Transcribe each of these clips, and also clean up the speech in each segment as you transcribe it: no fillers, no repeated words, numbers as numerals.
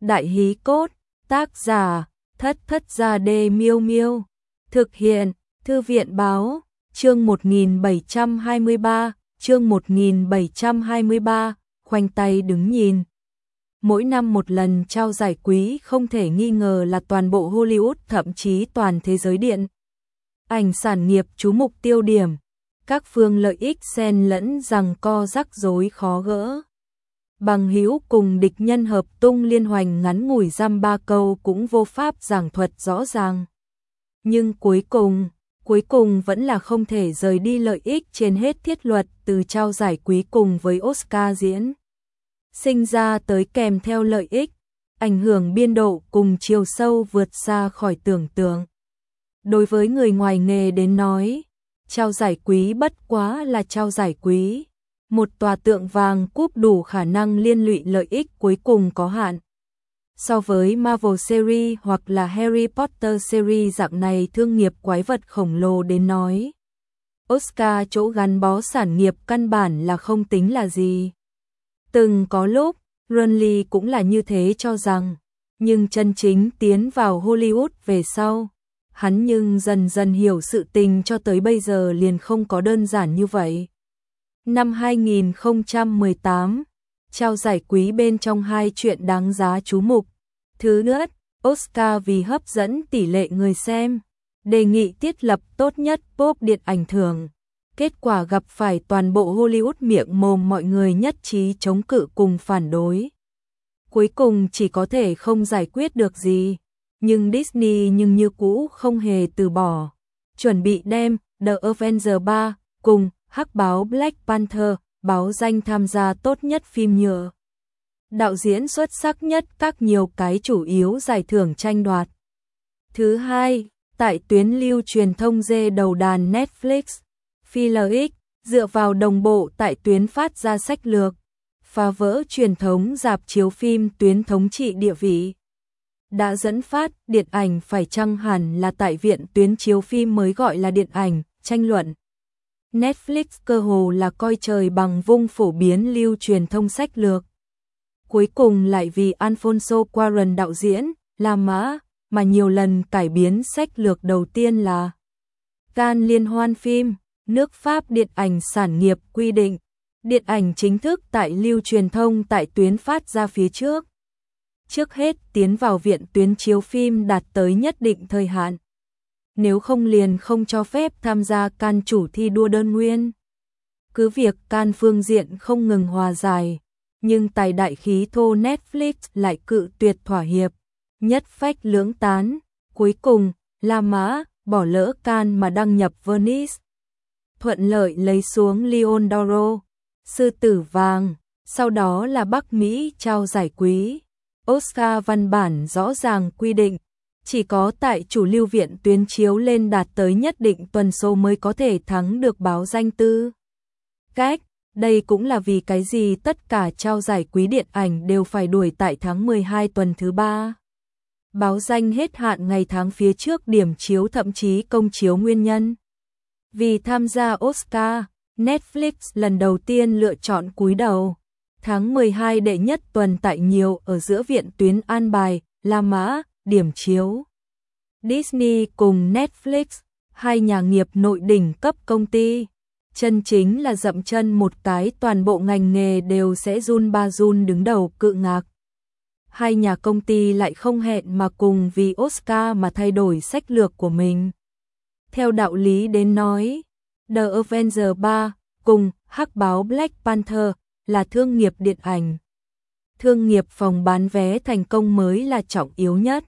Đại hí cốt, tác giả, Thất Thất Gia Đê Miêu Miêu. Thực hiện, Thư viện báo, chương 1723, khoanh tay đứng nhìn. Mỗi năm một lần trao giải quý không thể nghi ngờ là toàn bộ Hollywood, thậm chí toàn thế giới điện ảnh sản nghiệp chú mục tiêu điểm. Các phương lợi ích xen lẫn giằng co rắc rối khó gỡ. Bằng hữu cùng địch nhân hợp tung liên hoành, ngắn ngủi dăm ba câu cũng vô pháp giảng thuật rõ ràng. Nhưng cuối cùng vẫn là không thể rời đi lợi ích trên hết thiết luật từ trao giải quý cùng với Oscar diễn sinh ra tới, kèm theo lợi ích, ảnh hưởng biên độ cùng chiều sâu vượt xa khỏi tưởng tượng. Đối với người ngoài nghề đến nói, trao giải quý bất quá là trao giải quý, một tòa tượng vàng cúp đủ khả năng liên lụy lợi ích cuối cùng có hạn. So với Marvel series hoặc là Harry Potter series dạng này thương nghiệp quái vật khổng lồ đến nói, Oscar chỗ gắn bó sản nghiệp căn bản là không tính là gì. Từng có lúc, Ron Lee cũng là như thế cho rằng, nhưng chân chính tiến vào Hollywood về sau, hắn nhưng dần dần hiểu sự tình cho tới bây giờ liền không có đơn giản như vậy. Năm 2018, trao giải quý bên trong hai chuyện đáng giá chú mục. Thứ nhất, Oscar vì hấp dẫn tỷ lệ người xem, đề nghị thiết lập tốt nhất pop điện ảnh thưởng. Kết quả gặp phải toàn bộ Hollywood miệng mồm mọi người nhất trí chống cự cùng phản đối. Cuối cùng chỉ có thể không giải quyết được gì. Nhưng Disney như cũ không hề từ bỏ. Chuẩn bị đem The Avengers 3 cùng hắc báo Black Panther báo danh tham gia tốt nhất phim nhựa. Đạo diễn xuất sắc nhất các nhiều cái chủ yếu giải thưởng tranh đoạt. Thứ hai, tại tuyến lưu truyền thông dê đầu đàn Netflix, Filler X, dựa vào đồng bộ tại tuyến phát ra sách lược, phá vỡ truyền thống rạp chiếu phim tuyến thống trị địa vị. Đã dẫn phát điện ảnh phải chăng hẳn là tại viện tuyến chiếu phim mới gọi là điện ảnh, tranh luận. Netflix cơ hồ là coi trời bằng vung phổ biến lưu truyền thông sách lược. Cuối cùng lại vì Alfonso Cuarón đạo diễn, La Mã, mà nhiều lần cải biến sách lược đầu tiên là Cannes liên hoan phim, nước Pháp điện ảnh sản nghiệp quy định, điện ảnh chính thức tại lưu truyền thông tại tuyến phát ra phía trước. Trước hết tiến vào viện tuyến chiếu phim đạt tới nhất định thời hạn. Nếu không liền không cho phép tham gia Cannes chủ thi đua đơn nguyên. Cứ việc Cannes phương diện không ngừng hòa giải, nhưng tài đại khí thô Netflix lại cự tuyệt thỏa hiệp, nhất phách lưỡng tán. Cuối cùng, La Mã bỏ lỡ Cannes mà đăng nhập Venice. Thuận lợi lấy xuống Lion d'Oro, sư tử vàng, sau đó là Bắc Mỹ trao giải quý. Oscar văn bản rõ ràng quy định, chỉ có tại chủ lưu viện tuyến chiếu lên đạt tới nhất định tuần số mới có thể thắng được báo danh tư cách. Đây cũng là vì cái gì tất cả trao giải quý điện ảnh đều phải đuổi tại tháng 12 tuần thứ 3. Báo danh hết hạn ngày tháng phía trước điểm chiếu, thậm chí công chiếu nguyên nhân. Vì tham gia Oscar, Netflix lần đầu tiên lựa chọn cúi đầu. Tháng 12 đệ nhất tuần tại nhiều ở giữa viện tuyến an bài, La Mã, điểm chiếu. Disney cùng Netflix, hai nhà nghiệp nội đỉnh cấp công ty. Chân chính là dậm chân một cái toàn bộ ngành nghề đều sẽ run ba run đứng đầu cự ngạc. Hai nhà công ty lại không hẹn mà cùng vì Oscar mà thay đổi sách lược của mình. Theo đạo lý đến nói, The Avengers 3 cùng hắc báo Black Panther là thương nghiệp điện ảnh. Thương nghiệp phòng bán vé thành công mới là trọng yếu nhất.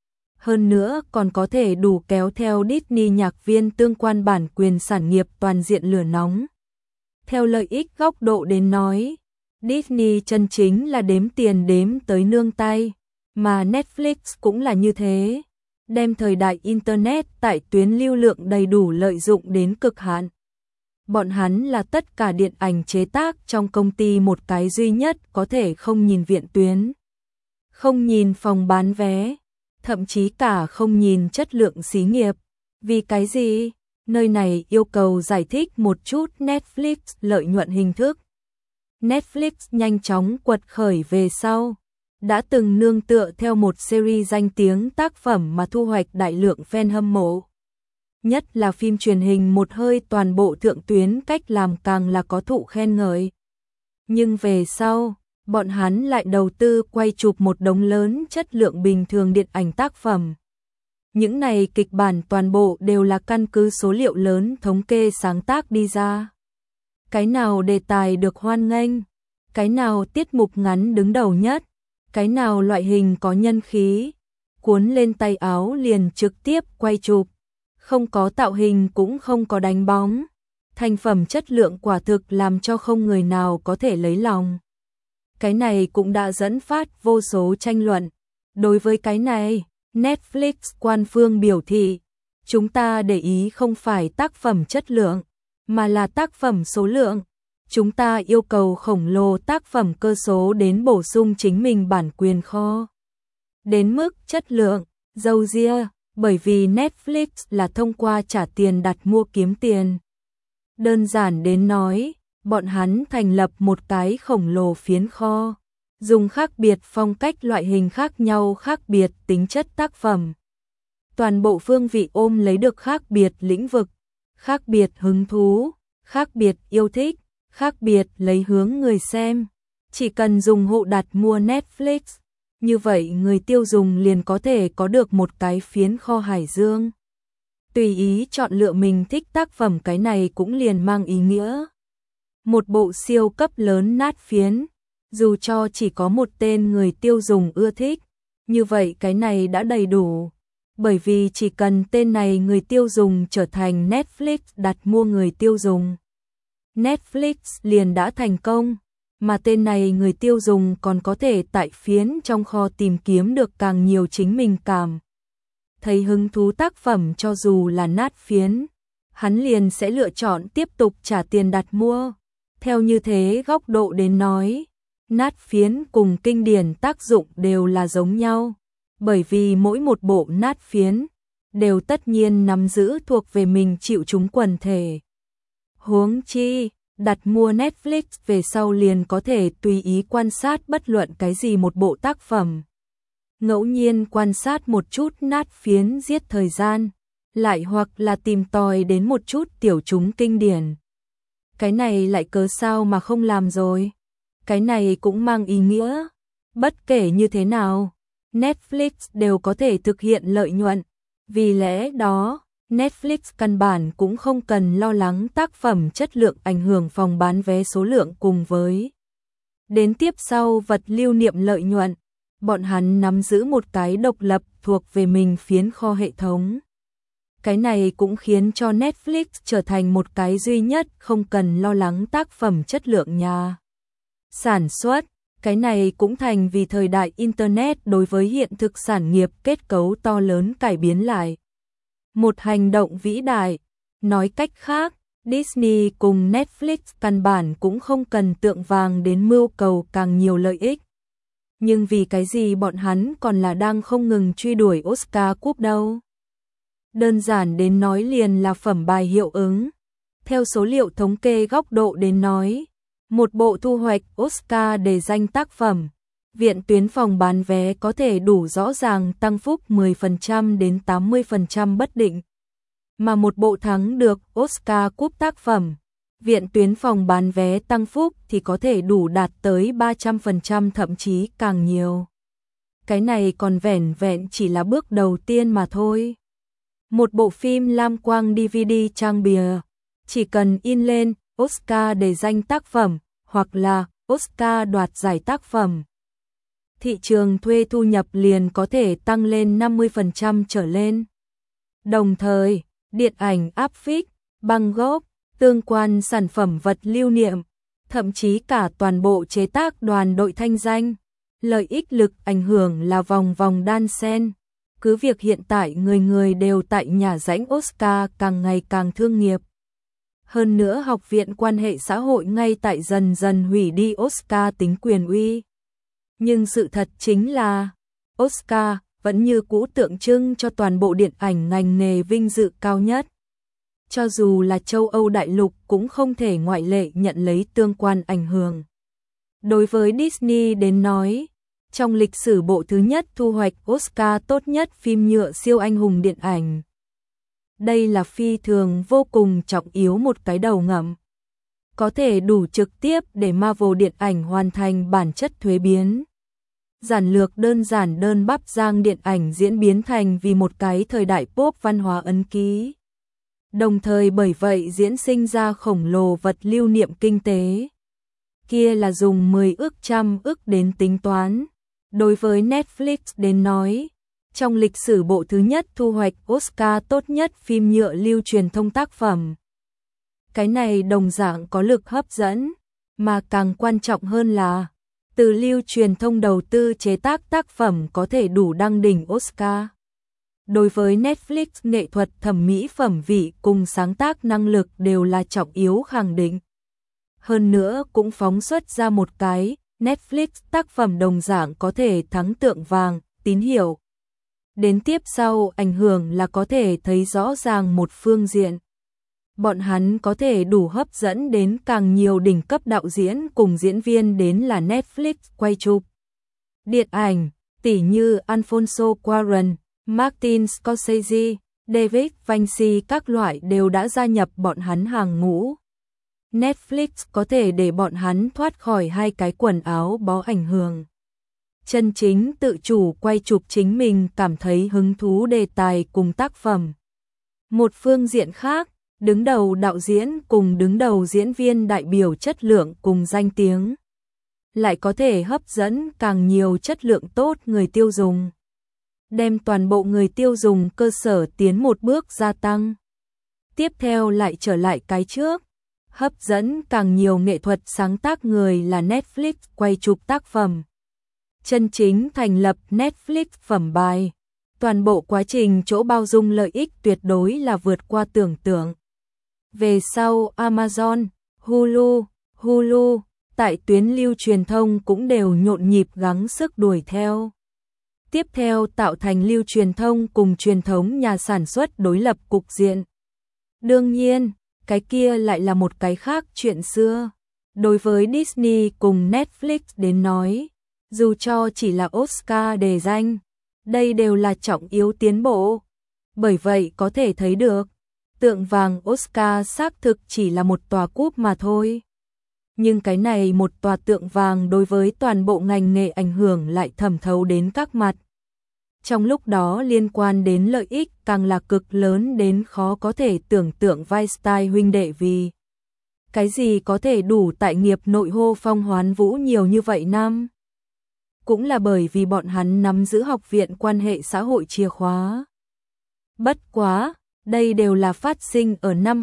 Hơn nữa còn có thể đủ kéo theo Disney nhạc viên tương quan bản quyền sản nghiệp toàn diện lửa nóng. Theo lợi ích góc độ đến nói, Disney chân chính là đếm tiền đếm tới nương tay, mà Netflix cũng là như thế, đem thời đại Internet tại tuyến lưu lượng đầy đủ lợi dụng đến cực hạn. Bọn hắn là tất cả điện ảnh chế tác trong công ty một cái duy nhất có thể không nhìn viện tuyến, không nhìn phòng bán vé, thậm chí cả không nhìn chất lượng xí nghiệp. Vì cái gì? Nơi này yêu cầu giải thích một chút Netflix lợi nhuận hình thức. Netflix nhanh chóng quật khởi về sau, đã từng nương tựa theo một series danh tiếng tác phẩm mà thu hoạch đại lượng fan hâm mộ. Nhất là phim truyền hình một hơi toàn bộ thượng tuyến cách làm càng là có thụ khen ngợi. Nhưng về sau, bọn hắn lại đầu tư quay chụp một đống lớn chất lượng bình thường điện ảnh tác phẩm. Những này kịch bản toàn bộ đều là căn cứ số liệu lớn thống kê sáng tác đi ra. Cái nào đề tài được hoan nghênh, cái nào tiết mục ngắn đứng đầu nhất, cái nào loại hình có nhân khí, cuốn lên tay áo liền trực tiếp quay chụp, không có tạo hình cũng không có đánh bóng. Thành phẩm chất lượng quả thực làm cho không người nào có thể lấy lòng. Cái này cũng đã dẫn phát vô số tranh luận. Đối với cái này, Netflix官phương biểu thị, chúng ta để ý không phải tác phẩm chất lượng, mà là tác phẩm số lượng. Chúng ta yêu cầu khổng lồ tác phẩm cơ số đến bổ sung chính mình bản quyền kho. Đến mức chất lượng, dâu ria, bởi vì Netflix là thông qua trả tiền đặt mua kiếm tiền. Đơn giản đến nói, bọn hắn thành lập một cái khổng lồ phiến kho, dùng khác biệt phong cách loại hình khác nhau khác biệt tính chất tác phẩm. Toàn bộ phương vị ôm lấy được khác biệt lĩnh vực, khác biệt hứng thú, khác biệt yêu thích, khác biệt lấy hướng người xem. Chỉ cần dùng hộ đặt mua Netflix, như vậy người tiêu dùng liền có thể có được một cái phiến kho hải dương. Tùy ý chọn lựa mình thích tác phẩm, cái này cũng liền mang ý nghĩa một bộ siêu cấp lớn nát phiến, dù cho chỉ có một tên người tiêu dùng ưa thích, như vậy cái này đã đầy đủ. Bởi vì chỉ cần tên này người tiêu dùng trở thành Netflix đặt mua người tiêu dùng, Netflix liền đã thành công, mà tên này người tiêu dùng còn có thể tại phiến trong kho tìm kiếm được càng nhiều chính mình cảm thấy hứng thú tác phẩm, cho dù là nát phiến, hắn liền sẽ lựa chọn tiếp tục trả tiền đặt mua. Theo như thế góc độ đến nói, nát phiến cùng kinh điển tác dụng đều là giống nhau, bởi vì mỗi một bộ nát phiến đều tất nhiên nắm giữ thuộc về mình chịu chúng quần thể. Huống chi, đặt mua Netflix về sau liền có thể tùy ý quan sát bất luận cái gì một bộ tác phẩm. Ngẫu nhiên quan sát một chút nát phiến giết thời gian, lại hoặc là tìm tòi đến một chút tiểu chúng kinh điển. Cái này lại cớ sao mà không làm rồi? Cái này cũng mang ý nghĩa, bất kể như thế nào, Netflix đều có thể thực hiện lợi nhuận. Vì lẽ đó, Netflix căn bản cũng không cần lo lắng tác phẩm chất lượng ảnh hưởng phòng bán vé số lượng cùng với đến tiếp sau vật lưu niệm lợi nhuận. Bọn hắn nắm giữ một cái độc lập thuộc về mình phiến kho hệ thống. Cái này cũng khiến cho Netflix trở thành một cái duy nhất không cần lo lắng tác phẩm chất lượng nhà sản xuất. Cái này cũng thành vì thời đại Internet đối với hiện thực sản nghiệp kết cấu to lớn cải biến lại. Một hành động vĩ đại. Nói cách khác, Disney cùng Netflix căn bản cũng không cần tượng vàng đến mưu cầu càng nhiều lợi ích. Nhưng vì cái gì bọn hắn còn là đang không ngừng truy đuổi Oscar cúp đâu? Đơn giản đến nói liền là phẩm bài hiệu ứng. Theo số liệu thống kê góc độ đến nói, một bộ thu hoạch Oscar để danh tác phẩm, viện tuyến phòng bán vé có thể đủ rõ ràng tăng phúc 10% đến 80% bất định. Mà một bộ thắng được Oscar cúp tác phẩm, viện tuyến phòng bán vé tăng phúc thì có thể đủ đạt tới 300% thậm chí càng nhiều. Cái này còn vẻn vẹn chỉ là bước đầu tiên mà thôi. Một bộ phim lam quang DVD trang bìa, chỉ cần in lên Oscar để danh tác phẩm hoặc là Oscar đoạt giải tác phẩm, thị trường thuê thu nhập liền có thể tăng lên 50% trở lên. Đồng thời, điện ảnh áp phích, băng gốc, tương quan sản phẩm vật lưu niệm, thậm chí cả toàn bộ chế tác đoàn đội thanh danh, lợi ích lực ảnh hưởng là vòng vòng đan xen. Cứ việc hiện tại người người đều tại nhà rãnh Oscar càng ngày càng thương nghiệp. Hơn nữa học viện quan hệ xã hội ngay tại dần dần hủy đi Oscar tính quyền uy. Nhưng sự thật chính là, Oscar vẫn như cũ tượng trưng cho toàn bộ điện ảnh ngành nghề vinh dự cao nhất. Cho dù là châu Âu đại lục cũng không thể ngoại lệ nhận lấy tương quan ảnh hưởng. Đối với Disney đến nói, trong lịch sử bộ thứ nhất thu hoạch Oscar tốt nhất phim nhựa siêu anh hùng điện ảnh. Đây là phi thường vô cùng trọng yếu, một cái đầu ngầm. Có thể đủ trực tiếp để Marvel điện ảnh hoàn thành bản chất thuế biến. Giản lược đơn giản đơn bắp giang điện ảnh diễn biến thành vì một cái thời đại pop văn hóa ấn ký. Đồng thời bởi vậy diễn sinh ra khổng lồ vật lưu niệm kinh tế. Kia là dùng 10 ức trăm ức đến tính toán. Đối với Netflix đến nói, trong lịch sử bộ thứ nhất thu hoạch Oscar tốt nhất phim nhựa lưu truyền thông tác phẩm. Cái này đồng dạng có lực hấp dẫn, mà càng quan trọng hơn là từ lưu truyền thông đầu tư chế tác tác phẩm có thể đủ đăng đỉnh Oscar. Đối với Netflix, nghệ thuật thẩm mỹ phẩm vị cùng sáng tác năng lực đều là trọng yếu khẳng định. Hơn nữa cũng phóng xuất ra một cái, Netflix tác phẩm đồng dạng có thể thắng Tượng Vàng, Tín Hiệu. Đến tiếp sau ảnh hưởng là có thể thấy rõ ràng một phương diện. Bọn hắn có thể đủ hấp dẫn đến càng nhiều đỉnh cấp đạo diễn cùng diễn viên đến là Netflix quay chụp. Điện ảnh, tỉ như Alfonso Cuarón, Martin Scorsese, David Vinci các loại đều đã gia nhập bọn hắn hàng ngũ. Netflix có thể để bọn hắn thoát khỏi hai cái quần áo bó ảnh hưởng. Chân chính tự chủ quay chụp chính mình cảm thấy hứng thú đề tài cùng tác phẩm. Một phương diện khác, đứng đầu đạo diễn cùng đứng đầu diễn viên đại biểu chất lượng cùng danh tiếng. Lại có thể hấp dẫn càng nhiều chất lượng tốt người tiêu dùng. Đem toàn bộ người tiêu dùng cơ sở tiến một bước gia tăng. Tiếp theo lại trở lại cái trước. Hấp dẫn càng nhiều nghệ thuật sáng tác người là Netflix quay chụp tác phẩm. Chân chính thành lập Netflix phẩm bài. Toàn bộ quá trình chỗ bao dung lợi ích tuyệt đối là vượt qua tưởng tượng. Về sau Amazon, Hulu, tại tuyến lưu truyền thông cũng đều nhộn nhịp gắng sức đuổi theo. Tiếp theo tạo thành lưu truyền thông cùng truyền thống nhà sản xuất đối lập cục diện. Đương nhiên, cái kia lại là một cái khác chuyện xưa. Đối với Disney cùng Netflix đến nói, dù cho chỉ là Oscar đề danh, đây đều là trọng yếu tiến bộ. Bởi vậy có thể thấy được, Tượng Vàng Oscar xác thực chỉ là một tòa cúp mà thôi. Nhưng cái này một tòa tượng vàng đối với toàn bộ ngành nghề ảnh hưởng lại thẩm thấu đến các mặt. Trong lúc đó liên quan đến lợi ích càng là cực lớn đến khó có thể tưởng tượng. Weinstein huynh đệ vì cái gì có thể đủ tại nghiệp nội hô phong hoán vũ nhiều như vậy năm? Cũng là bởi vì bọn hắn nắm giữ học viện quan hệ xã hội chìa khóa. Bất quá, đây đều là phát sinh ở năm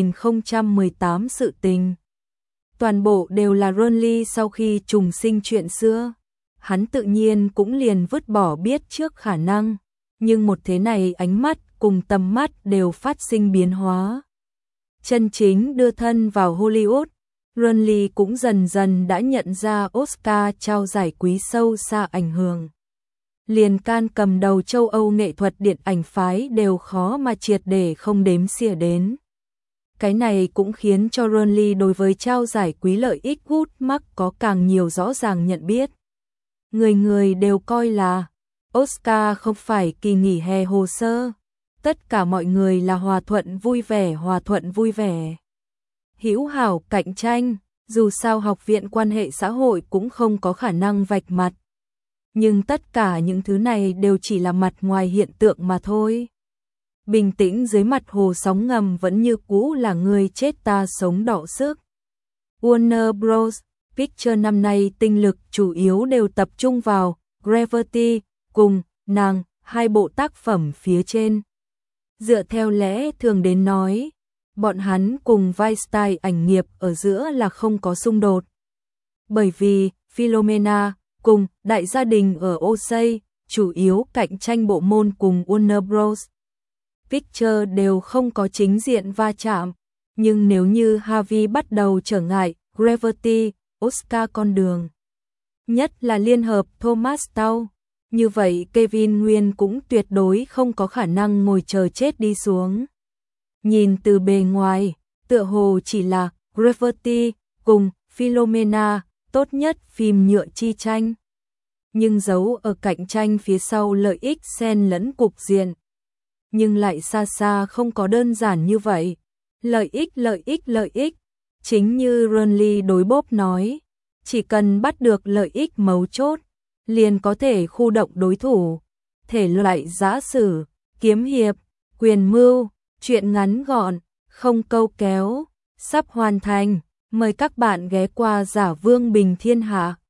2018 sự tình. Toàn bộ đều là Ron Lee sau khi trùng sinh chuyện xưa. Hắn tự nhiên cũng liền vứt bỏ biết trước khả năng. Nhưng một thế này ánh mắt cùng tầm mắt đều phát sinh biến hóa. Chân chính đưa thân vào Hollywood, Ron Lee cũng dần dần đã nhận ra Oscar trao giải quý sâu xa ảnh hưởng. Liền can cầm đầu châu Âu nghệ thuật điện ảnh phái đều khó mà triệt để không đếm xỉa đến. Cái này cũng khiến cho Ron Lee đối với trao giải quý lợi ích hút mắc có càng nhiều rõ ràng nhận biết. Người người đều coi là Oscar không phải kỳ nghỉ hè hồ sơ. Tất cả mọi người là hòa thuận vui vẻ. Hữu hảo cạnh tranh, dù sao học viện quan hệ xã hội cũng không có khả năng vạch mặt. Nhưng tất cả những thứ này đều chỉ là mặt ngoài hiện tượng mà thôi. Bình tĩnh dưới mặt hồ sóng ngầm vẫn như cũ là người chết ta sống đỏ sức. Warner Bros. Pictures năm nay tinh lực chủ yếu đều tập trung vào Gravity cùng Nàng, hai bộ tác phẩm phía trên. Dựa theo lẽ thường đến nói, bọn hắn cùng Weinstein ảnh nghiệp ở giữa là không có xung đột. Bởi vì Philomena cùng Đại gia đình ở Osei chủ yếu cạnh tranh bộ môn cùng Warner Bros. Pictures đều không có chính diện va chạm, nhưng nếu như Harvey bắt đầu trở ngại Gravity, Oscar con đường, nhất là liên hợp Thomas Tau, như vậy Kevin Nguyên cũng tuyệt đối không có khả năng ngồi chờ chết đi xuống. Nhìn từ bề ngoài, tựa hồ chỉ là Gravity cùng Philomena tốt nhất phim nhựa chi tranh. nhưng giấu ở cạnh tranh phía sau lợi ích xen lẫn cục diện. Nhưng lại xa xa không có đơn giản như vậy. Lợi ích. Chính như Renly đối Bob nói, chỉ cần bắt được lợi ích mấu chốt, liền có thể khu động đối thủ. Thể loại giã sử, kiếm hiệp, quyền mưu, truyện ngắn gọn, không câu kéo, sắp hoàn thành. Mời các bạn ghé qua Giả Vương Bình Thiên Hạ.